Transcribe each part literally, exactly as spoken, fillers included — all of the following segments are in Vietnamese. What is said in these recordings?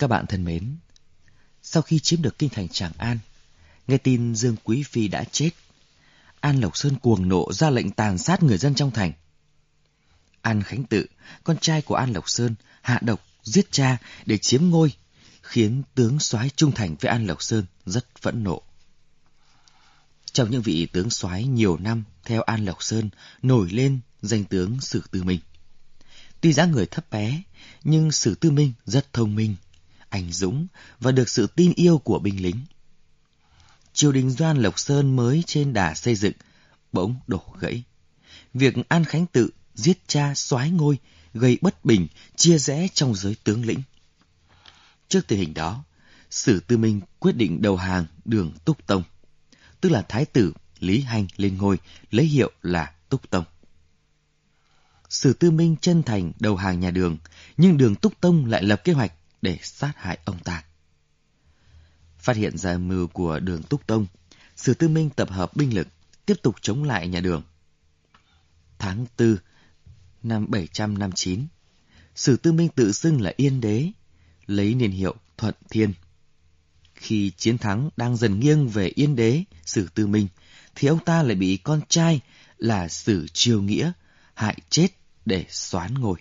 Các bạn thân mến, sau khi chiếm được kinh thành Tràng An, nghe tin Dương Quý Phi đã chết, An Lộc Sơn cuồng nộ ra lệnh tàn sát người dân trong thành. An Khánh Tự, con trai của An Lộc Sơn, hạ độc giết cha để chiếm ngôi, khiến tướng soái trung thành với An Lộc Sơn rất phẫn nộ. Trong những vị tướng soái nhiều năm theo An Lộc Sơn nổi lên danh tướng Sử Tư Minh. Tuy dáng người thấp bé, nhưng Sử Tư Minh rất thông minh, anh dũng và được sự tin yêu của binh lính. Triều đình do An Lộc Sơn mới trên đà xây dựng bỗng đổ gãy. Việc An Khánh Tự giết cha soái ngôi gây bất bình, chia rẽ trong giới tướng lĩnh. Trước tình hình đó, Sử Tư Minh quyết định đầu hàng Đường Túc Tông, tức là thái tử Lý Hanh lên ngôi, lấy hiệu là Túc Tông. Sử Tư Minh chân thành đầu hàng nhà Đường, nhưng Đường Túc Tông lại lập kế hoạch để sát hại ông ta. Phát hiện ra âm mưu của Đường Túc Tông, Sử Tư Minh tập hợp binh lực, tiếp tục chống lại nhà Đường. Tháng tư năm bảy trăm năm mươi chín, Sử Tư Minh tự xưng là Yên Đế, lấy niên hiệu Thuận Thiên. Khi chiến thắng đang dần nghiêng về Yên Đế Sử Tư Minh, thì ông ta lại bị con trai là Sử Triều Nghĩa hại chết để soán ngôi.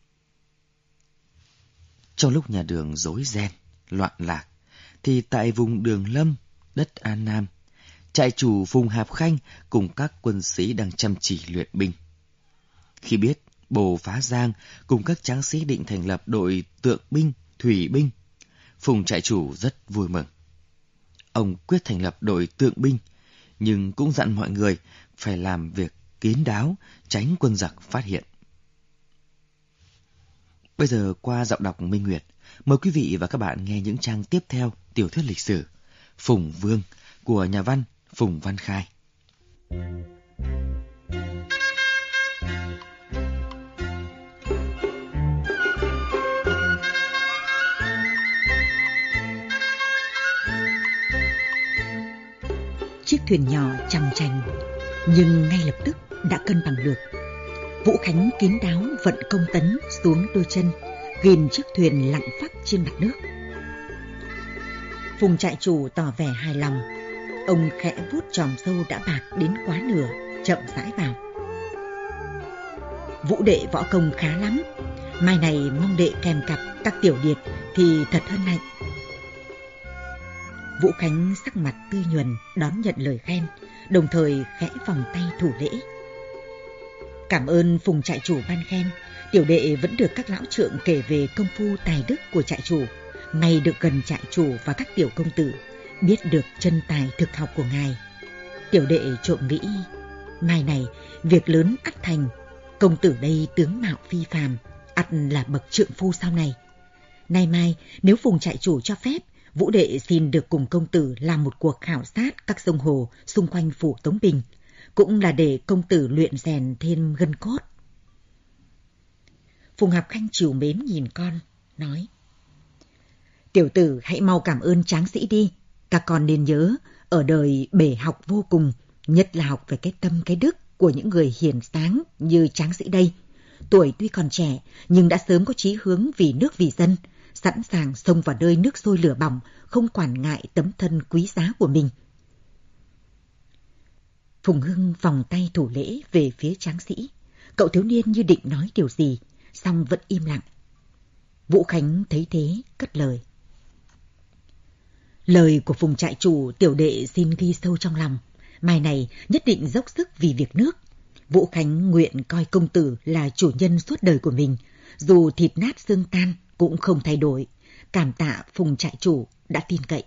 Trong lúc nhà Đường rối ren, loạn lạc, thì tại vùng Đường Lâm, đất An Nam, trại chủ Phùng Hạp Khanh cùng các quân sĩ đang chăm chỉ luyện binh. Khi biết Bồ Phá Giang cùng các tráng sĩ định thành lập đội tượng binh, thủy binh, Phùng trại chủ rất vui mừng. Ông quyết thành lập đội tượng binh, nhưng cũng dặn mọi người phải làm việc kín đáo, tránh quân giặc phát hiện. Bây giờ qua giọng đọc Minh Nguyệt, mời quý vị và các bạn nghe những trang tiếp theo tiểu thuyết lịch sử Phùng Vương của nhà văn Phùng Văn Khai. Chiếc thuyền nhỏ chằm chành, nhưng ngay lập tức đã cân bằng được. Vũ Khánh kín đáo vận công tấn xuống đôi chân, ghìm chiếc thuyền lặng phắc trên mặt nước. Phùng trại chủ tỏ vẻ hài lòng. Ông khẽ vuốt chòm râu đã bạc đến quá nửa, chậm rãi vào. Vũ đệ võ công khá lắm, mai này mong đệ kèm cặp các tiểu điệt thì thật hân hạnh. Vũ Khánh sắc mặt tươi nhuần đón nhận lời khen, đồng thời khẽ vòng tay thủ lễ. Cảm ơn Phùng trại chủ ban khen, tiểu đệ vẫn được các lão trượng kể về công phu tài đức của trại chủ. May được gần trại chủ và các tiểu công tử, biết được chân tài thực học của ngài. Tiểu đệ trộm nghĩ, mai này việc lớn ắt thành, công tử đây tướng mạo phi phàm, ắt là bậc trượng phu sau này. Nay mai nếu Phùng trại chủ cho phép, Vũ đệ xin được cùng công tử làm một cuộc khảo sát các sông hồ xung quanh phủ Tống Bình, cũng là để công tử luyện rèn thêm gân cốt. Phùng Hạp Khanh trìu mến nhìn con, nói: Tiểu tử hãy mau cảm ơn tráng sĩ đi, các con nên nhớ, ở đời bể học vô cùng, nhất là học về cái tâm cái đức của những người hiền sáng như tráng sĩ đây. Tuổi tuy còn trẻ, nhưng đã sớm có chí hướng vì nước vì dân, sẵn sàng xông vào nơi nước sôi lửa bỏng, không quản ngại tấm thân quý giá của mình. Phùng Hưng vòng tay thủ lễ về phía tráng sĩ. Cậu thiếu niên như định nói điều gì, song vẫn im lặng. Vũ Khánh thấy thế, cất lời. Lời của Phùng trại chủ tiểu đệ xin ghi sâu trong lòng. Mai này nhất định dốc sức vì việc nước. Vũ Khánh nguyện coi công tử là chủ nhân suốt đời của mình, dù thịt nát xương tan cũng không thay đổi. Cảm tạ Phùng trại chủ đã tin cậy.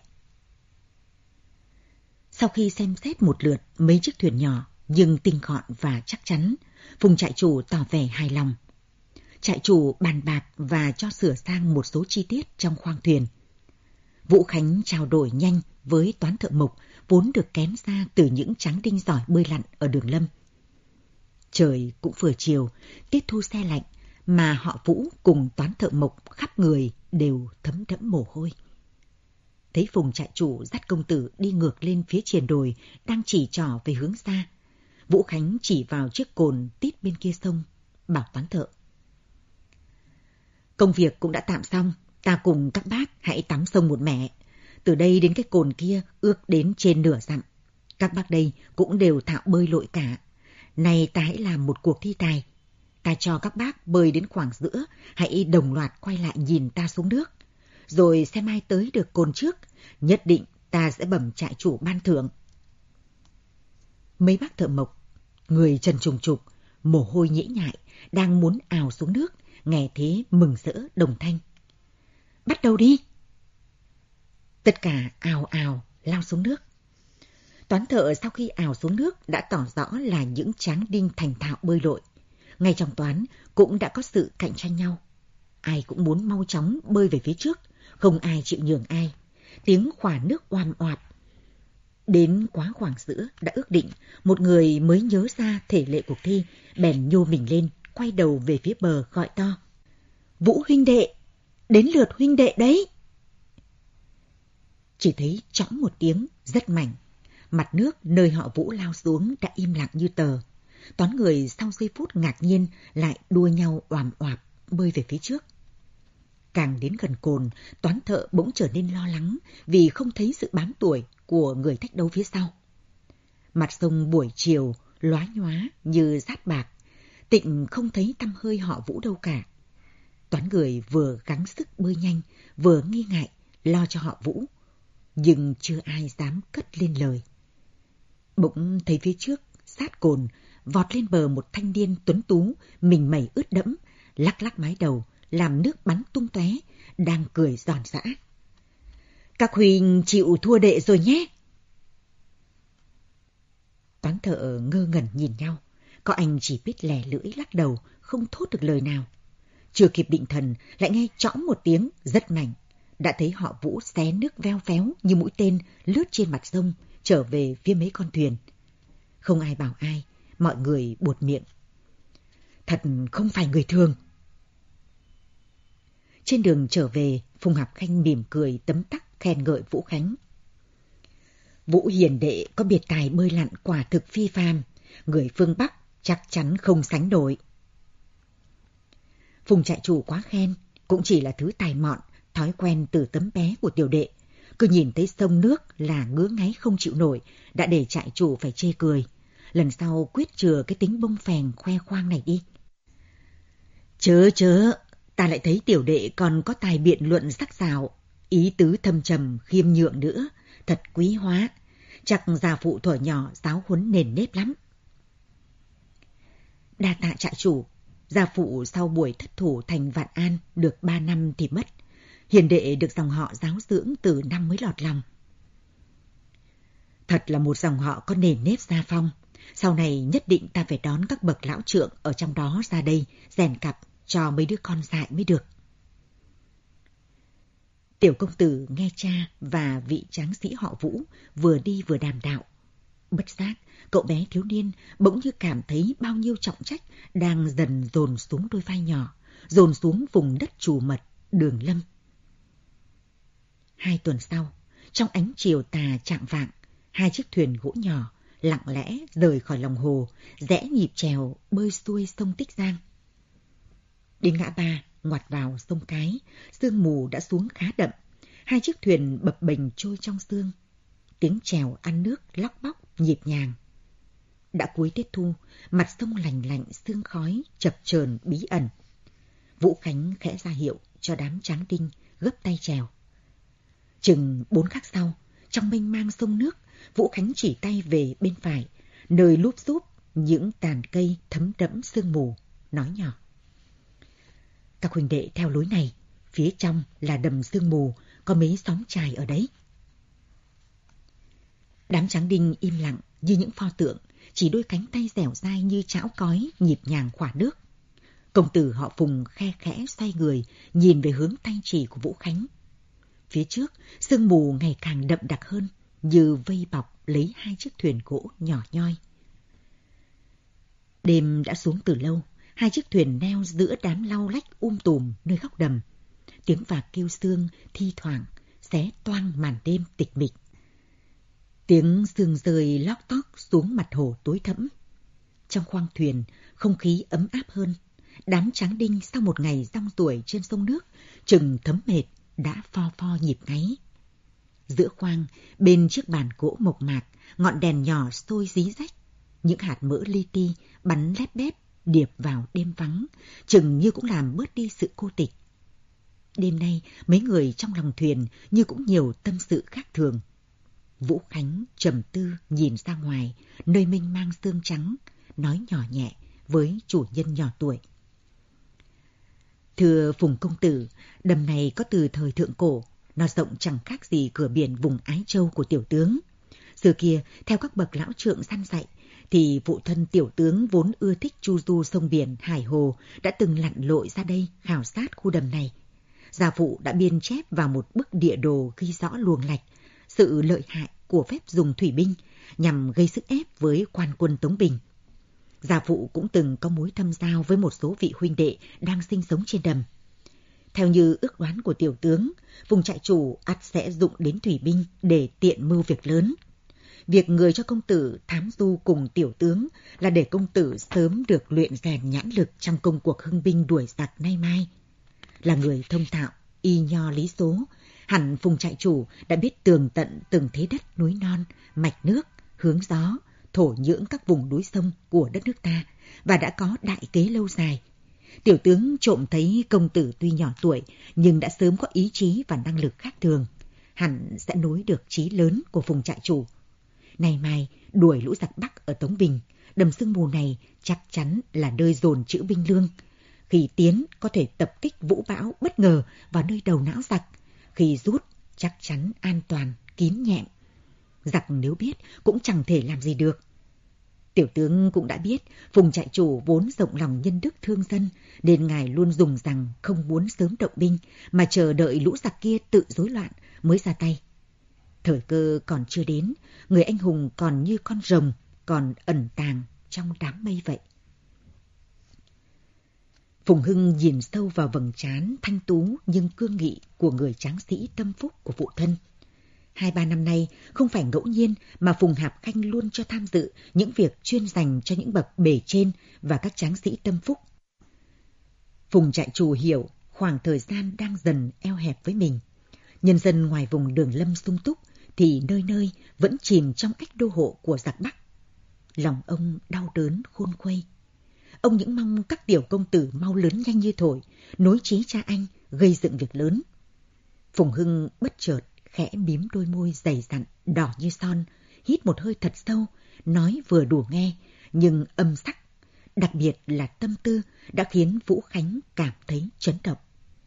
Sau khi xem xét một lượt mấy chiếc thuyền nhỏ nhưng tinh gọn và chắc chắn, Phùng trại chủ tỏ vẻ hài lòng. Trại chủ bàn bạc và cho sửa sang một số chi tiết trong khoang thuyền. Vũ Khánh trao đổi nhanh với toán thợ mộc vốn được kén ra từ những tráng đinh giỏi bơi lặn ở Đường Lâm. Trời cũng vừa chiều, tiết thu se lạnh, mà họ Vũ cùng toán thợ mộc khắp người đều thấm đẫm mồ hôi. Thấy Phùng trại chủ dắt công tử đi ngược lên phía triền đồi, đang chỉ trỏ về hướng xa, Vũ Khánh chỉ vào chiếc cồn tít bên kia sông, bảo toán thợ: Công việc cũng đã tạm xong, Ta cùng các bác hãy tắm sông một mẻ. Từ đây đến cái cồn kia ước đến trên nửa dặm. Các bác đây cũng đều thạo bơi lội cả. Này ta hãy làm một cuộc thi tài. Ta cho các bác bơi đến khoảng giữa, hãy đồng loạt quay lại nhìn ta xuống nước. Rồi xem ai tới được cồn trước, nhất định ta sẽ bẩm trại chủ ban thưởng. Mấy bác thợ mộc, người trần trùng trục, mồ hôi nhễ nhại, đang muốn ào xuống nước, nghe thế mừng rỡ đồng thanh. Bắt đầu đi! Tất cả ào ào lao xuống nước. Toán thợ sau khi ào xuống nước đã tỏ rõ là những tráng đinh thành thạo bơi lội. Ngay trong toán cũng đã có sự cạnh tranh nhau. Ai cũng muốn mau chóng bơi về phía trước, không ai chịu nhường ai. Tiếng khỏa nước oàm oạp. Đến quá khoảng giữa đã ước định, một người mới nhớ ra thể lệ cuộc thi, bèn nhô mình lên, quay đầu về phía bờ gọi to. Vũ huynh đệ, đến lượt huynh đệ đấy. Chỉ thấy chõng một tiếng rất mạnh. Mặt nước nơi họ Vũ lao xuống đã im lặng như tờ. Toán người sau giây phút ngạc nhiên lại đua nhau oàm oạp bơi về phía trước. Càng đến gần cồn, toán thợ bỗng trở nên lo lắng vì không thấy sự bám đuổi của người thách đấu phía sau. Mặt sông buổi chiều lóa nhóa như dát bạc, Tịnh không thấy tăm hơi họ Vũ đâu cả. Toán người vừa gắng sức bơi nhanh, vừa nghi ngại lo cho họ Vũ, nhưng chưa ai dám cất lên lời. Bỗng thấy phía trước sát cồn vọt lên bờ một thanh niên tuấn tú, mình mẩy ướt đẫm, lắc lắc mái đầu, làm nước bắn tung tóe, đang cười giòn giã. Các huynh chịu thua đệ rồi nhé. Toán thợ ngơ ngẩn nhìn nhau, có anh chỉ biết lè lưỡi lắc đầu, không thốt được lời nào. Chưa kịp định thần, lại nghe chõng một tiếng rất mạnh, đã thấy họ Vũ xé nước veo véo như mũi tên lướt trên mặt sông, trở về phía mấy con thuyền. Không ai bảo ai, mọi người buột miệng. Thật không phải người thường. Trên đường trở về, Phùng Hạp Khanh mỉm cười tấm tắc khen ngợi Vũ Khánh. Vũ hiền đệ có biệt tài bơi lặn quả thực phi phàm, người phương Bắc chắc chắn không sánh nổi. Phùng trại chủ quá khen, cũng chỉ là thứ tài mọn, thói quen từ tấm bé của tiểu đệ. Cứ nhìn thấy sông nước là ngứa ngáy không chịu nổi, đã để trại chủ phải chê cười. Lần sau quyết chừa cái tính bông phèn khoe khoang này đi. Chớ chớ, ta lại thấy tiểu đệ còn có tài biện luận sắc sảo, ý tứ thâm trầm khiêm nhượng nữa, thật quý hóa. Chắc già phụ thuở nhỏ giáo huấn nền nếp lắm. Đa tạ trại chủ, gia phụ sau buổi thất thủ thành Vạn An được ba năm thì mất. Hiền đệ được dòng họ giáo dưỡng từ năm mới lọt lòng. Thật là một dòng họ có nền nếp gia phong. Sau này nhất định ta phải đón các bậc lão trượng ở trong đó ra đây, rèn cặp cho mấy đứa con dại mới được. Tiểu công tử nghe cha và vị tráng sĩ họ Vũ vừa đi vừa đàm đạo. Bất giác, cậu bé thiếu niên bỗng như cảm thấy bao nhiêu trọng trách đang dần dồn xuống đôi vai nhỏ, dồn xuống vùng đất trù mật, Đường Lâm. Hai tuần sau, trong ánh chiều tà chạng vạng, hai chiếc thuyền gỗ nhỏ lặng lẽ rời khỏi lòng hồ, rẽ nhịp chèo bơi xuôi sông Tích Giang. Đến ngã ba, ngoặt vào sông Cái, sương mù đã xuống khá đậm, hai chiếc thuyền bập bềnh trôi trong sương. Tiếng chèo ăn nước lóc bóc nhịp nhàng. Đã cuối Tết Thu, mặt sông lành lạnh sương khói chập chờn bí ẩn. Vũ Khánh khẽ ra hiệu cho đám tráng đinh gấp tay chèo. Chừng bốn khắc sau, trong mênh mang sông nước, Vũ Khánh chỉ tay về bên phải, nơi lúp xúp những tàn cây thấm đẫm sương mù, nói nhỏ. Các huynh đệ theo lối này, phía trong là đầm sương mù, có mấy xóm chài ở đấy. Đám tráng đinh im lặng như những pho tượng, chỉ đôi cánh tay dẻo dai như chảo cói nhịp nhàng khỏa nước. Công tử họ Phùng khe khẽ xoay người, nhìn về hướng tay chỉ của Vũ Khánh. Phía trước, sương mù ngày càng đậm đặc hơn, như vây bọc lấy hai chiếc thuyền gỗ nhỏ nhoi. Đêm đã xuống từ lâu, hai chiếc thuyền neo giữa đám lau lách um tùm nơi góc đầm. Tiếng vạc kêu sương thi thoảng xé toang màn đêm tịch mịch. Tiếng sương rơi lóc tóc xuống mặt hồ tối thẫm. Trong khoang thuyền, không khí ấm áp hơn. Đám tráng đinh sau một ngày rong ruổi trên sông nước chừng thấm mệt, đã pho pho nhịp ngáy. Giữa khoang, bên chiếc bàn gỗ mộc mạc, ngọn đèn nhỏ sôi rí rách. Những hạt mỡ li ti bắn lép bép, điệp vào đêm vắng, chừng như cũng làm bớt đi sự cô tịch. Đêm nay, mấy người trong lòng thuyền như cũng nhiều tâm sự khác thường. Vũ Khánh trầm tư nhìn ra ngoài, nơi mênh mang sương trắng, nói nhỏ nhẹ với chủ nhân nhỏ tuổi. Thưa Phùng công tử, đầm này có từ thời thượng cổ, nó rộng chẳng khác gì cửa biển vùng Ái Châu của tiểu tướng. Xưa kia, theo các bậc lão trượng săn dạy, thì phụ thân tiểu tướng vốn ưa thích chu du sông biển, hải hồ, đã từng lặn lội ra đây khảo sát khu đầm này. Gia phụ đã biên chép vào một bức địa đồ ghi rõ luồng lạch, sự lợi hại của phép dùng thủy binh nhằm gây sức ép với quan quân Tống Bình. Gia phụ cũng từng có mối thâm giao với một số vị huynh đệ đang sinh sống trên đầm. Theo như ước đoán của tiểu tướng, vùng trại chủ ắt sẽ dụng đến thủy binh để tiện mưu việc lớn. Việc người cho công tử thám du cùng tiểu tướng là để công tử sớm được luyện rèn nhãn lực trong công cuộc hưng binh đuổi giặc nay mai. Là người thông thạo, y nho lý số, hẳn Phùng trại chủ đã biết tường tận từng thế đất núi non, mạch nước, hướng gió, thổ nhưỡng các vùng núi sông của đất nước ta và đã có đại kế lâu dài. Tiểu tướng trộm thấy công tử tuy nhỏ tuổi nhưng đã sớm có ý chí và năng lực khác thường, hẳn sẽ nối được chí lớn của Phùng trại chủ. Nay mai đuổi lũ giặc Bắc ở Tống Bình, đầm sương mù này chắc chắn là nơi dồn trữ binh lương. Khi tiến có thể tập kích vũ bão bất ngờ vào nơi đầu não giặc, khi rút chắc chắn an toàn, kín nhẹm. Giặc nếu biết cũng chẳng thể làm gì được. Tiểu tướng cũng đã biết Phùng trại chủ vốn rộng lòng nhân đức thương dân, nên ngài luôn dùng rằng không muốn sớm động binh mà chờ đợi lũ giặc kia tự rối loạn mới ra tay. Thời cơ còn chưa đến, người anh hùng còn như con rồng, còn ẩn tàng trong đám mây vậy. Phùng Hưng nhìn sâu vào vầng trán thanh tú nhưng cương nghị của người tráng sĩ tâm phúc của phụ thân. Hai ba năm nay, không phải ngẫu nhiên mà Phùng Hạp Khanh luôn cho tham dự những việc chuyên dành cho những bậc bề trên và các tráng sĩ tâm phúc. Phùng trại chủ hiểu khoảng thời gian đang dần eo hẹp với mình. Nhân dân ngoài vùng Đường Lâm sung túc thì nơi nơi vẫn chìm trong ách đô hộ của giặc Bắc. Lòng ông đau đớn khôn khuây. Ông những mong các tiểu công tử mau lớn nhanh như thổi, nối chí cha anh, gây dựng việc lớn. Phùng Hưng bất chợt khẽ mím đôi môi dày dặn, đỏ như son, hít một hơi thật sâu, nói vừa đủ nghe, nhưng âm sắc, đặc biệt là tâm tư, đã khiến Vũ Khánh cảm thấy chấn động.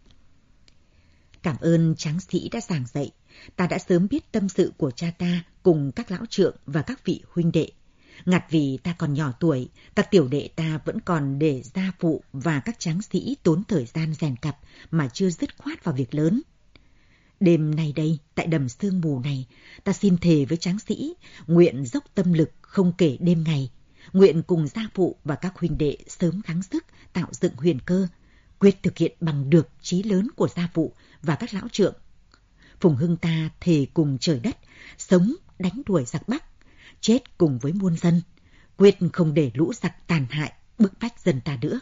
Cảm ơn tráng sĩ đã giảng dạy, ta đã sớm biết tâm sự của cha ta cùng các lão trượng và các vị huynh đệ. Ngặt vì ta còn nhỏ tuổi, các tiểu đệ ta vẫn còn để gia phụ và các tráng sĩ tốn thời gian rèn cặp mà chưa dứt khoát vào việc lớn. Đêm nay đây, tại đầm sương mù này, ta xin thề với tráng sĩ, nguyện dốc tâm lực không kể đêm ngày, nguyện cùng gia phụ và các huynh đệ sớm gắng sức tạo dựng huyền cơ, quyết thực hiện bằng được chí lớn của gia phụ và các lão trượng. Phùng Hưng ta thề cùng trời đất, sống đánh đuổi giặc Bắc, chết cùng với muôn dân, quyết không để lũ giặc tàn hại bức bách dân ta nữa.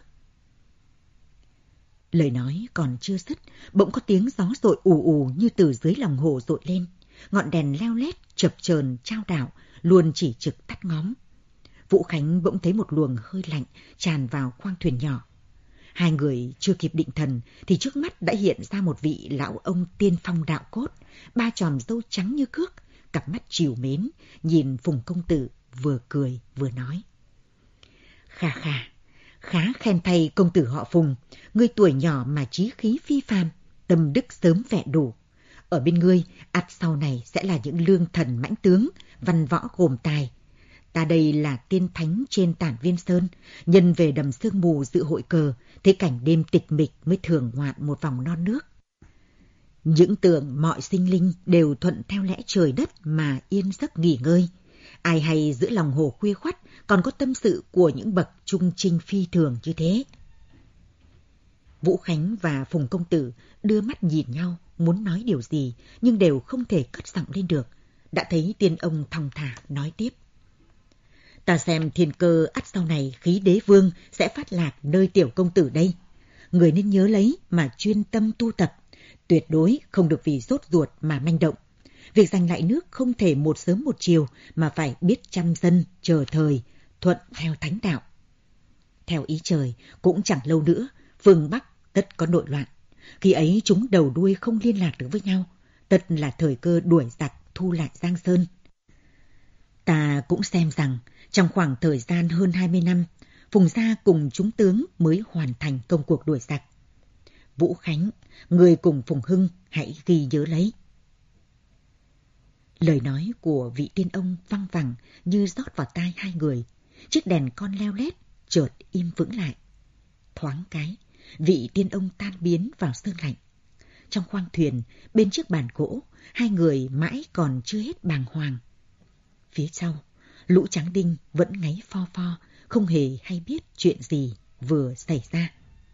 Lời nói còn chưa dứt, bỗng có tiếng gió dội ù ù như từ dưới lòng hồ dội lên. Ngọn đèn leo lét, chập chờn trao đảo, luôn chỉ trực tắt ngóm. Vũ Khánh bỗng thấy một luồng hơi lạnh tràn vào khoang thuyền nhỏ. Hai người chưa kịp định thần thì trước mắt đã hiện ra một vị lão ông tiên phong đạo cốt, ba tròm râu trắng như cước, cặp mắt trìu mến, nhìn Phùng công tử vừa cười vừa nói. Khà khà, khá khen thay công tử họ Phùng, ngươi tuổi nhỏ mà chí khí phi phàm, tâm đức sớm vẹn đủ. Ở bên ngươi, ắt sau này sẽ là những lương thần mãnh tướng, văn võ gồm tài. Ta đây là tiên thánh trên Tản Viên Sơn, nhân về đầm sương mù dự hội cờ, thế cảnh đêm tịch mịch mới thưởng ngoạn một vòng non nước. Những tưởng mọi sinh linh đều thuận theo lẽ trời đất mà yên giấc nghỉ ngơi. Ai hay giữa lòng hồ khuya khoắt còn có tâm sự của những bậc trung trinh phi thường như thế. Vũ Khánh và Phùng công tử đưa mắt nhìn nhau, muốn nói điều gì nhưng đều không thể cất giọng lên được. Đã thấy tiên ông thong thả nói tiếp. Ta xem thiên cơ ắt sau này khí đế vương sẽ phát lạc nơi tiểu công tử đây. Người nên nhớ lấy mà chuyên tâm tu tập, Tuyệt đối không được vì sốt ruột mà manh động. Việc giành lại nước không thể một sớm một chiều mà phải biết chăm dân, chờ thời, thuận theo thánh đạo. Theo ý trời, cũng chẳng lâu nữa, phương Bắc tất có nội loạn. Khi ấy chúng đầu đuôi không liên lạc được với nhau, tất là thời cơ đuổi giặc thu lại Giang Sơn. Ta cũng xem rằng, trong khoảng thời gian hơn hai mươi năm, Phùng Gia cùng chúng tướng mới hoàn thành công cuộc đuổi giặc. Vũ Khánh, người cùng Phùng Hưng hãy ghi nhớ lấy. Lời nói của vị tiên ông văng vẳng như rót vào tai hai người. Chiếc đèn con leo lét chợt im vững lại. Thoáng cái, vị tiên ông tan biến vào sương lạnh. Trong khoang thuyền, bên chiếc bàn gỗ, hai người mãi còn chưa hết bàng hoàng. Phía sau, lũ tráng đinh vẫn ngáy pho pho, không hề hay biết chuyện gì vừa xảy ra.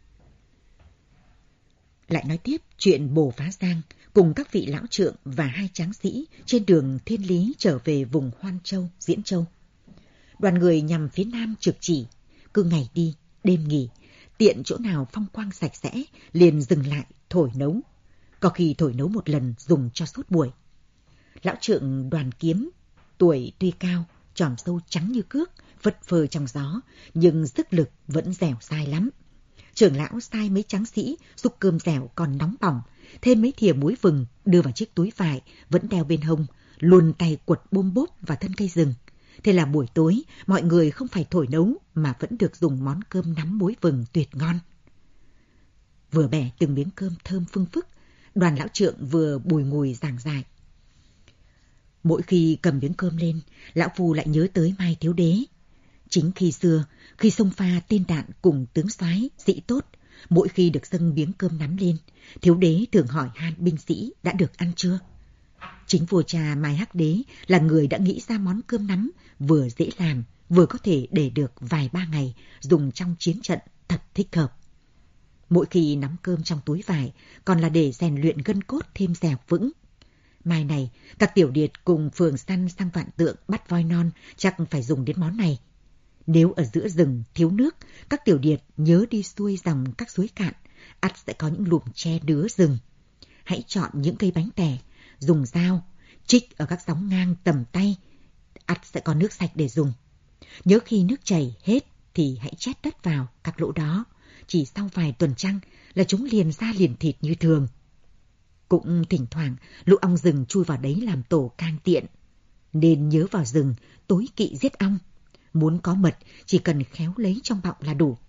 Lại nói tiếp chuyện Bồ Phá Giang cùng các vị lão trượng và hai tráng sĩ trên đường Thiên Lý trở về vùng Hoan Châu, Diễn Châu. Đoàn người nhằm phía nam trực chỉ, cứ ngày đi, đêm nghỉ, tiện chỗ nào phong quang sạch sẽ, liền dừng lại thổi nấu. Có khi thổi nấu một lần dùng cho suốt buổi. Lão trượng Đoàn Kiếm, tuổi tuy cao, tròm râu trắng như cước, phất phơ trong gió, nhưng sức lực vẫn dẻo dai lắm. Trưởng lão sai mấy tráng sĩ giúp cơm dẻo còn nóng bỏng, thêm mấy thìa muối vừng đưa vào chiếc túi vải vẫn đeo bên hông, luồn tay quật bôm bốp vào thân cây rừng. Thế là buổi tối mọi người không phải thổi nấu mà vẫn được dùng món cơm nắm muối vừng tuyệt ngon. Vừa bẻ từng miếng cơm thơm phưng phức, Đoàn lão trượng vừa bùi ngùi giảng giải. Mỗi khi cầm miếng cơm lên, lão phu lại nhớ tới Mai Thiếu Đế. Chính khi xưa, khi xông pha tên đạn cùng tướng soái sĩ tốt, mỗi khi được dâng miếng cơm nắm lên, Thiếu Đế thường hỏi han binh sĩ đã được ăn chưa. Chính vua cha Mai Hắc Đế là người đã nghĩ ra món cơm nắm vừa dễ làm, vừa có thể để được vài ba ngày, dùng trong chiến trận thật thích hợp. Mỗi khi nắm cơm trong túi vải, còn là để rèn luyện gân cốt thêm dẻo vững. Mai này, các tiểu điệt cùng phường săn sang Vạn Tượng bắt voi non chắc phải dùng đến món này. Nếu ở giữa rừng thiếu nước, các tiểu điệt nhớ đi xuôi dòng các suối cạn, ắt sẽ có những lùm tre nứa rừng. Hãy chọn những cây bánh tẻ, dùng dao, trích ở các sóng ngang tầm tay, ắt sẽ có nước sạch để dùng. Nhớ khi nước chảy hết thì hãy chét đất vào các lỗ đó, chỉ sau vài tuần trăng là chúng liền ra liền thịt như thường. Cũng thỉnh thoảng lũ ong rừng chui vào đấy làm tổ càng tiện. Nên nhớ vào rừng tối kỵ giết ong. Muốn có mật chỉ cần khéo lấy trong bọng là đủ.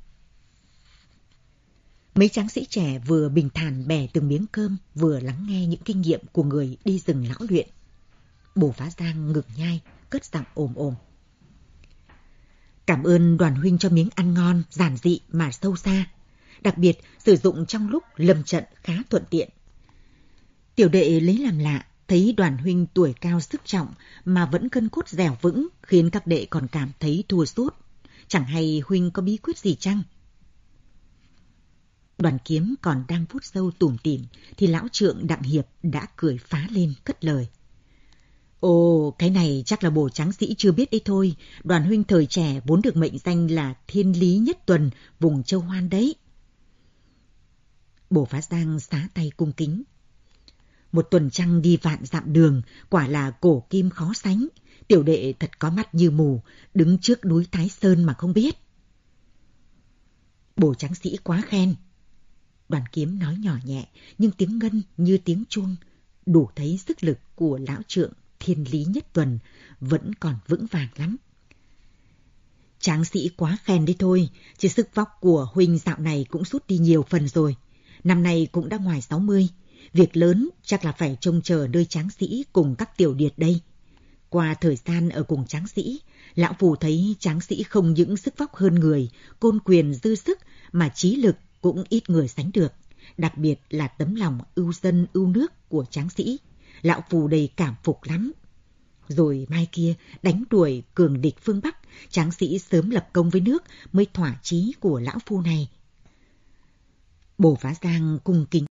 Mấy tráng sĩ trẻ vừa bình thản bẻ từng miếng cơm, vừa lắng nghe những kinh nghiệm của người đi rừng lão luyện. Bồ Phá Giang ngực nhai, cất giọng ồm ồm. Cảm ơn Đoàn huynh cho miếng ăn ngon, giản dị mà sâu xa. Đặc biệt sử dụng trong lúc lâm trận khá thuận tiện. Tiểu đệ lấy làm lạ, thấy Đoàn huynh tuổi cao sức trọng mà vẫn cân cốt dẻo vững, khiến các đệ còn cảm thấy thua sút. Chẳng hay huynh có bí quyết gì chăng? Đoàn Kiếm còn đang vuốt râu tủm tỉm thì lão trượng Đặng Hiệp đã cười phá lên cất lời. Ồ, cái này chắc là bồ tráng sĩ chưa biết ấy thôi. Đoàn huynh thời trẻ vốn được mệnh danh là thiên lý nhất tuần vùng Châu Hoan đấy. Bồ Phá Giang xá tay cung kính. Một tuần trăng đi vạn dặm đường, quả là cổ kim khó sánh. Tiểu đệ thật có mắt như mù, đứng trước núi Thái Sơn mà không biết. Bồ tráng sĩ quá khen. Đoàn Kiếm nói nhỏ nhẹ, nhưng tiếng ngân như tiếng chuông, đủ thấy sức lực của lão trượng thiên lý nhất tuần vẫn còn vững vàng lắm. Tráng sĩ quá khen đấy thôi, chứ sức vóc của huynh dạo này cũng sút đi nhiều phần rồi. Năm nay cũng đã ngoài sáu mươi. Việc lớn chắc là phải trông chờ nơi tráng sĩ cùng các tiểu điệt đây. Qua thời gian ở cùng tráng sĩ, lão phù thấy tráng sĩ không những sức vóc hơn người, côn quyền dư sức mà trí lực cũng ít người sánh được. Đặc biệt là tấm lòng ưu dân ưu nước của tráng sĩ, lão phù đầy cảm phục lắm. Rồi mai kia đánh đuổi cường địch phương Bắc, tráng sĩ sớm lập công với nước mới thỏa chí của lão phu này. Bồ Phá Giang cung kính.